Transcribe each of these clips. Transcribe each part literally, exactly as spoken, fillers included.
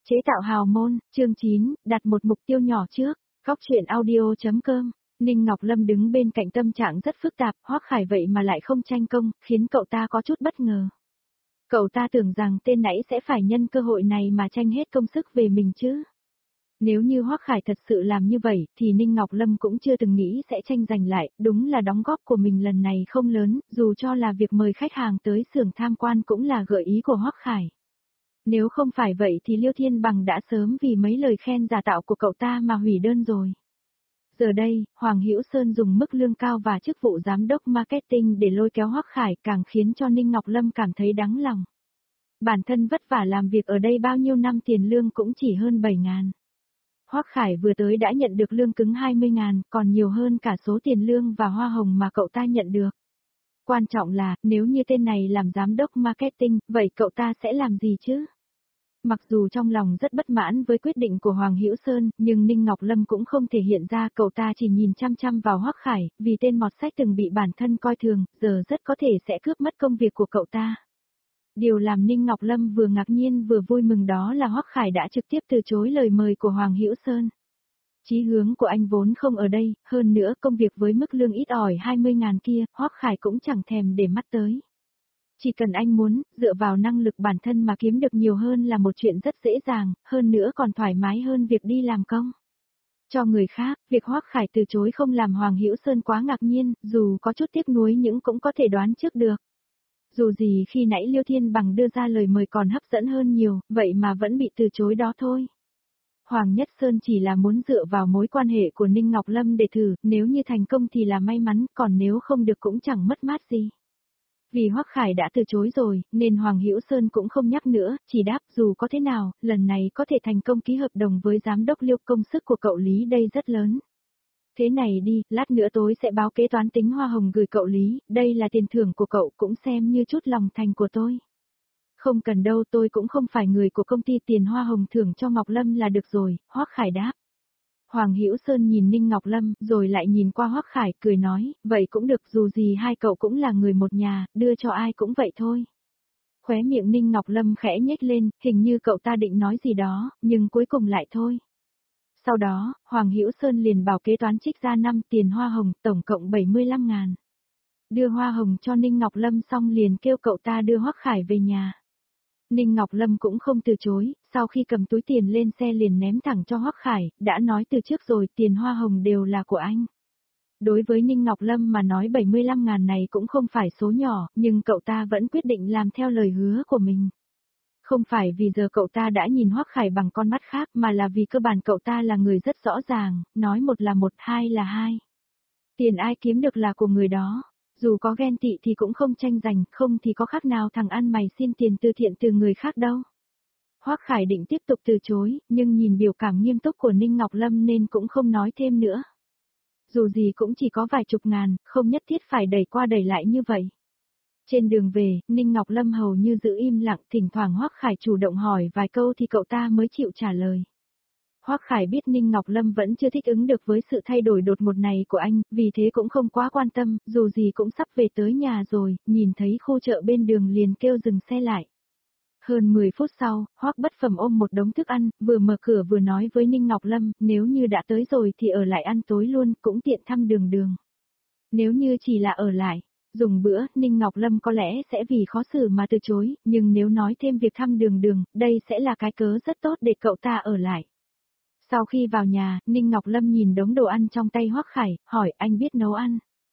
Chế tạo hào môn, chương chín, đặt một mục tiêu nhỏ trước, góc truyện audio.com. Ninh Ngọc Lâm đứng bên cạnh tâm trạng rất phức tạp, Hoắc Khải vậy mà lại không tranh công, khiến cậu ta có chút bất ngờ. Cậu ta tưởng rằng tên nãy sẽ phải nhân cơ hội này mà tranh hết công sức về mình chứ. Nếu như Hoắc Khải thật sự làm như vậy, thì Ninh Ngọc Lâm cũng chưa từng nghĩ sẽ tranh giành lại, đúng là đóng góp của mình lần này không lớn, dù cho là việc mời khách hàng tới xưởng tham quan cũng là gợi ý của Hoắc Khải. Nếu không phải vậy thì Liêu Thiên Bằng đã sớm vì mấy lời khen giả tạo của cậu ta mà hủy đơn rồi. Giờ đây, Hoàng Hữu Sơn dùng mức lương cao và chức vụ giám đốc marketing để lôi kéo Hoắc Khải càng khiến cho Ninh Ngọc Lâm cảm thấy đáng lòng. Bản thân vất vả làm việc ở đây bao nhiêu năm tiền lương cũng chỉ hơn bảy ngàn. Hoắc Khải vừa tới đã nhận được lương cứng hai mươi ngàn, còn nhiều hơn cả số tiền lương và hoa hồng mà cậu ta nhận được. Quan trọng là, nếu như tên này làm giám đốc marketing, vậy cậu ta sẽ làm gì chứ? Mặc dù trong lòng rất bất mãn với quyết định của Hoàng Hữu Sơn, nhưng Ninh Ngọc Lâm cũng không thể hiện ra cậu ta chỉ nhìn chăm chăm vào Hoắc Khải, vì tên mọt sách từng bị bản thân coi thường, giờ rất có thể sẽ cướp mất công việc của cậu ta. Điều làm Ninh Ngọc Lâm vừa ngạc nhiên vừa vui mừng đó là Hoắc Khải đã trực tiếp từ chối lời mời của Hoàng Hữu Sơn. Chí hướng của anh vốn không ở đây, hơn nữa công việc với mức lương ít ỏi hai mươi ngàn kia, Hoắc Khải cũng chẳng thèm để mắt tới. Chỉ cần anh muốn, dựa vào năng lực bản thân mà kiếm được nhiều hơn là một chuyện rất dễ dàng, hơn nữa còn thoải mái hơn việc đi làm công. Cho người khác, việc Hoắc Khải từ chối không làm Hoàng Hữu Sơn quá ngạc nhiên, dù có chút tiếc nuối nhưng cũng có thể đoán trước được. Dù gì khi nãy Liêu Thiên Bằng đưa ra lời mời còn hấp dẫn hơn nhiều, vậy mà vẫn bị từ chối đó thôi. Hoàng Nhất Sơn chỉ là muốn dựa vào mối quan hệ của Ninh Ngọc Lâm để thử, nếu như thành công thì là may mắn, còn nếu không được cũng chẳng mất mát gì. Vì Hoắc Khải đã từ chối rồi, nên Hoàng Hữu Sơn cũng không nhắc nữa, chỉ đáp dù có thế nào, lần này có thể thành công ký hợp đồng với giám đốc Liêu, công sức của cậu Lý đây rất lớn. Thế này đi, lát nữa tối sẽ báo kế toán tính hoa hồng gửi cậu Lý, đây là tiền thưởng của cậu cũng xem như chút lòng thành của tôi. Không cần đâu, tôi cũng không phải người của công ty, tiền hoa hồng thưởng cho Ngọc Lâm là được rồi, Hoắc Khải đáp. Hoàng Hữu Sơn nhìn Ninh Ngọc Lâm, rồi lại nhìn qua Hoắc Khải, cười nói, vậy cũng được, dù gì hai cậu cũng là người một nhà, đưa cho ai cũng vậy thôi. Khóe miệng Ninh Ngọc Lâm khẽ nhếch lên, hình như cậu ta định nói gì đó, nhưng cuối cùng lại thôi. Sau đó, Hoàng Hữu Sơn liền bảo kế toán trích ra năm tiền hoa hồng, tổng cộng bảy mươi lăm ngàn. Đưa hoa hồng cho Ninh Ngọc Lâm xong liền kêu cậu ta đưa Hoắc Khải về nhà. Ninh Ngọc Lâm cũng không từ chối, sau khi cầm túi tiền lên xe liền ném thẳng cho Hoắc Khải, đã nói từ trước rồi, tiền hoa hồng đều là của anh. Đối với Ninh Ngọc Lâm mà nói bảy mươi lăm ngàn này cũng không phải số nhỏ, nhưng cậu ta vẫn quyết định làm theo lời hứa của mình. Không phải vì giờ cậu ta đã nhìn Hoắc Khải bằng con mắt khác mà là vì cơ bản cậu ta là người rất rõ ràng, nói một là một, hai là hai. Tiền ai kiếm được là của người đó. Dù có ghen tị thì cũng không tranh giành, không thì có khác nào thằng ăn mày xin tiền từ thiện từ người khác đâu. Hoắc Khải định tiếp tục từ chối, nhưng nhìn biểu cảm nghiêm túc của Ninh Ngọc Lâm nên cũng không nói thêm nữa. Dù gì cũng chỉ có vài chục ngàn, không nhất thiết phải đẩy qua đẩy lại như vậy. Trên đường về, Ninh Ngọc Lâm hầu như giữ im lặng, thỉnh thoảng Hoắc Khải chủ động hỏi vài câu thì cậu ta mới chịu trả lời. Hoắc Khải biết Ninh Ngọc Lâm vẫn chưa thích ứng được với sự thay đổi đột ngột này của anh, vì thế cũng không quá quan tâm, dù gì cũng sắp về tới nhà rồi, nhìn thấy khu chợ bên đường liền kêu dừng xe lại. Hơn mười phút sau, Hoắc Bất Phàm ôm một đống thức ăn, vừa mở cửa vừa nói với Ninh Ngọc Lâm, nếu như đã tới rồi thì ở lại ăn tối luôn, cũng tiện thăm Đường Đường. Nếu như chỉ là ở lại, dùng bữa, Ninh Ngọc Lâm có lẽ sẽ vì khó xử mà từ chối, nhưng nếu nói thêm việc thăm Đường Đường, đây sẽ là cái cớ rất tốt để cậu ta ở lại. Sau khi vào nhà, Ninh Ngọc Lâm nhìn đống đồ ăn trong tay Hoắc Khải, hỏi anh biết nấu ăn.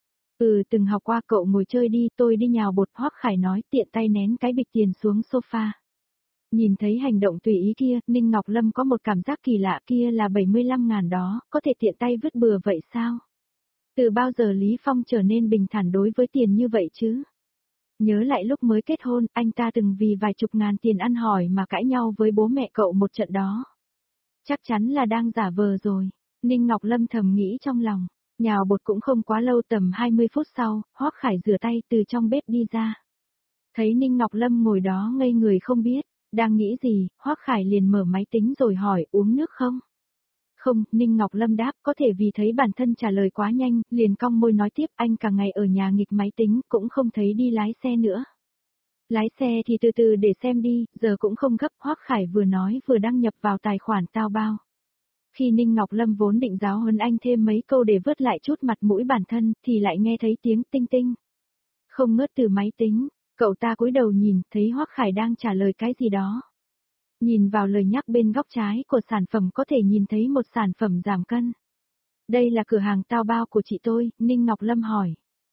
Ừ, từng học qua, cậu ngồi chơi đi, tôi đi nhào bột, Hoắc Khải nói, tiện tay ném cái bịch tiền xuống sofa. Nhìn thấy hành động tùy ý kia, Ninh Ngọc Lâm có một cảm giác kỳ lạ, kia là bảy mươi lăm ngàn đó, có thể tiện tay vứt bừa vậy sao? Từ bao giờ Lý Phong trở nên bình thản đối với tiền như vậy chứ? Nhớ lại lúc mới kết hôn, anh ta từng vì vài chục ngàn tiền ăn hỏi mà cãi nhau với bố mẹ cậu một trận đó. Chắc chắn là đang giả vờ rồi, Ninh Ngọc Lâm thầm nghĩ trong lòng. Nhào bột cũng không quá lâu, tầm hai mươi phút sau, Hoắc Khải rửa tay từ trong bếp đi ra. Thấy Ninh Ngọc Lâm ngồi đó ngây người không biết, đang nghĩ gì, Hoắc Khải liền mở máy tính rồi hỏi uống nước không? Không, Ninh Ngọc Lâm đáp, có thể vì thấy bản thân trả lời quá nhanh, liền cong môi nói tiếp, anh cả ngày ở nhà nghịch máy tính, cũng không thấy đi lái xe nữa. Lái xe thì từ từ để xem đi, giờ cũng không gấp, Hoắc Khải vừa nói vừa đăng nhập vào tài khoản tao bao. Khi Ninh Ngọc Lâm vốn định giáo huấn anh thêm mấy câu để vớt lại chút mặt mũi bản thân, thì lại nghe thấy tiếng tinh tinh. Không ngớt từ máy tính, cậu ta cúi đầu nhìn, thấy Hoắc Khải đang trả lời cái gì đó. Nhìn vào lời nhắc bên góc trái của sản phẩm có thể nhìn thấy một sản phẩm giảm cân. Đây là cửa hàng tao bao của chị tôi, Ninh Ngọc Lâm hỏi.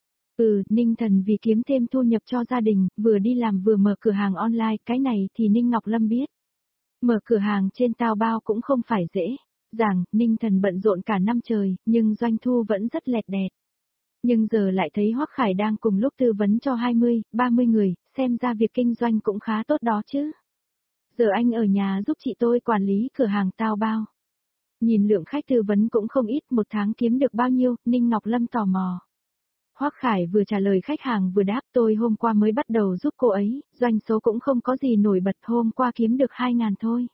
Ừ, Ninh Thần vì kiếm thêm thu nhập cho gia đình, vừa đi làm vừa mở cửa hàng online, cái này thì Ninh Ngọc Lâm biết. Mở cửa hàng trên tao bao cũng không phải dễ. Rằng, Ninh Thần bận rộn cả năm trời, nhưng doanh thu vẫn rất lẹt đẹt. Nhưng giờ lại thấy Hoắc Khải đang cùng lúc tư vấn cho hai mươi, ba mươi người, xem ra việc kinh doanh cũng khá tốt đó chứ. Giờ anh ở nhà giúp chị tôi quản lý cửa hàng tao bao. Nhìn lượng khách tư vấn cũng không ít, một tháng kiếm được bao nhiêu, Ninh Ngọc Lâm tò mò. Hoắc Khải vừa trả lời khách hàng vừa đáp, tôi hôm qua mới bắt đầu giúp cô ấy, doanh số cũng không có gì nổi bật, hôm qua kiếm được hai ngàn thôi.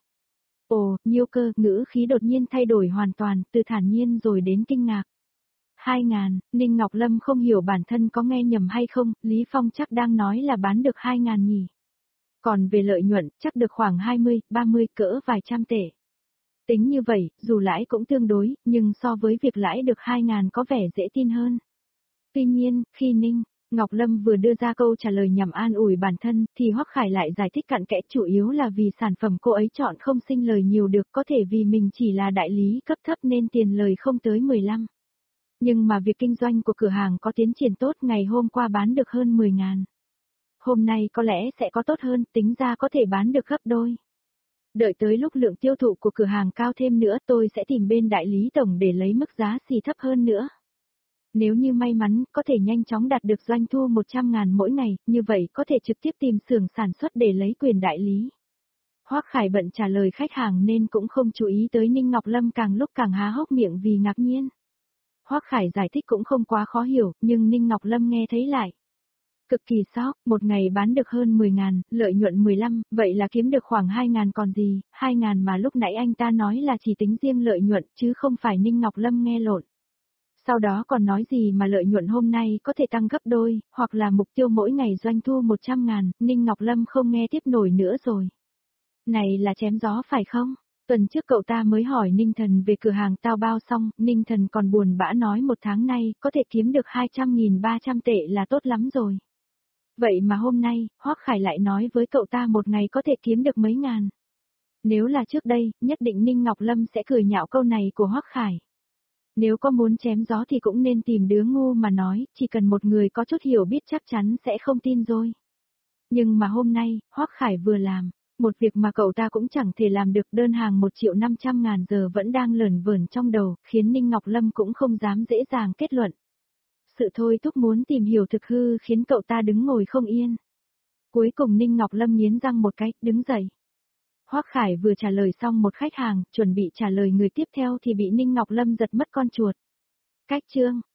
Ồ, nhiêu cơ, ngữ khí đột nhiên thay đổi hoàn toàn, từ thản nhiên rồi đến kinh ngạc. Hai ngàn, Ninh Ngọc Lâm không hiểu bản thân có nghe nhầm hay không, Lý Phong chắc đang nói là bán được hai ngàn nhỉ. Còn về lợi nhuận, chắc được khoảng hai mươi, ba mươi, cỡ vài trăm tệ. Tính như vậy, dù lãi cũng tương đối, nhưng so với việc lãi được hai ngàn có vẻ dễ tin hơn. Tuy nhiên, khi Ninh Ngọc Lâm vừa đưa ra câu trả lời nhằm an ủi bản thân, thì Hoắc Khải lại giải thích cặn kẽ, chủ yếu là vì sản phẩm cô ấy chọn không sinh lời nhiều được, có thể vì mình chỉ là đại lý cấp thấp nên tiền lời không tới mười lăm. Nhưng mà việc kinh doanh của cửa hàng có tiến triển tốt, ngày hôm qua bán được hơn mười ngàn. Hôm nay có lẽ sẽ có tốt hơn, tính ra có thể bán được gấp đôi. Đợi tới lúc lượng tiêu thụ của cửa hàng cao thêm nữa, tôi sẽ tìm bên đại lý tổng để lấy mức giá xì thấp hơn nữa. Nếu như may mắn, có thể nhanh chóng đạt được doanh thu một trăm ngàn mỗi ngày, như vậy có thể trực tiếp tìm xưởng sản xuất để lấy quyền đại lý. Hoắc Khải bận trả lời khách hàng nên cũng không chú ý tới Ninh Ngọc Lâm càng lúc càng há hốc miệng vì ngạc nhiên. Hoắc Khải giải thích cũng không quá khó hiểu, nhưng Ninh Ngọc Lâm nghe thấy lại. Cực kỳ sốc, một ngày bán được hơn mười ngàn, lợi nhuận mười lăm, vậy là kiếm được khoảng hai ngàn còn gì, hai ngàn mà lúc nãy anh ta nói là chỉ tính riêng lợi nhuận chứ không phải. Ninh Ngọc Lâm nghe lộn. Sau đó còn nói gì mà lợi nhuận hôm nay có thể tăng gấp đôi, hoặc là mục tiêu mỗi ngày doanh thu một trăm ngàn, Ninh Ngọc Lâm không nghe tiếp nổi nữa rồi. Này là chém gió phải không? Tuần trước cậu ta mới hỏi Ninh Thần về cửa hàng tao bao xong, Ninh Thần còn buồn bã nói một tháng nay có thể kiếm được hai trăm nghìn ba trăm tệ là tốt lắm rồi. Vậy mà hôm nay, Hoắc Khải lại nói với cậu ta một ngày có thể kiếm được mấy ngàn. Nếu là trước đây, nhất định Ninh Ngọc Lâm sẽ cười nhạo câu này của Hoắc Khải. Nếu có muốn chém gió thì cũng nên tìm đứa ngu mà nói, chỉ cần một người có chút hiểu biết chắc chắn sẽ không tin rồi. Nhưng mà hôm nay, Hoắc Khải vừa làm, một việc mà cậu ta cũng chẳng thể làm được, đơn hàng một triệu năm trăm ngàn giờ vẫn đang lởn vởn trong đầu, khiến Ninh Ngọc Lâm cũng không dám dễ dàng kết luận. Sự thôi thúc muốn tìm hiểu thực hư khiến cậu ta đứng ngồi không yên. Cuối cùng Ninh Ngọc Lâm nghiến răng một cái, đứng dậy. Hoắc Khải vừa trả lời xong một khách hàng, chuẩn bị trả lời người tiếp theo thì bị Ninh Ngọc Lâm giật mất con chuột. Cách chương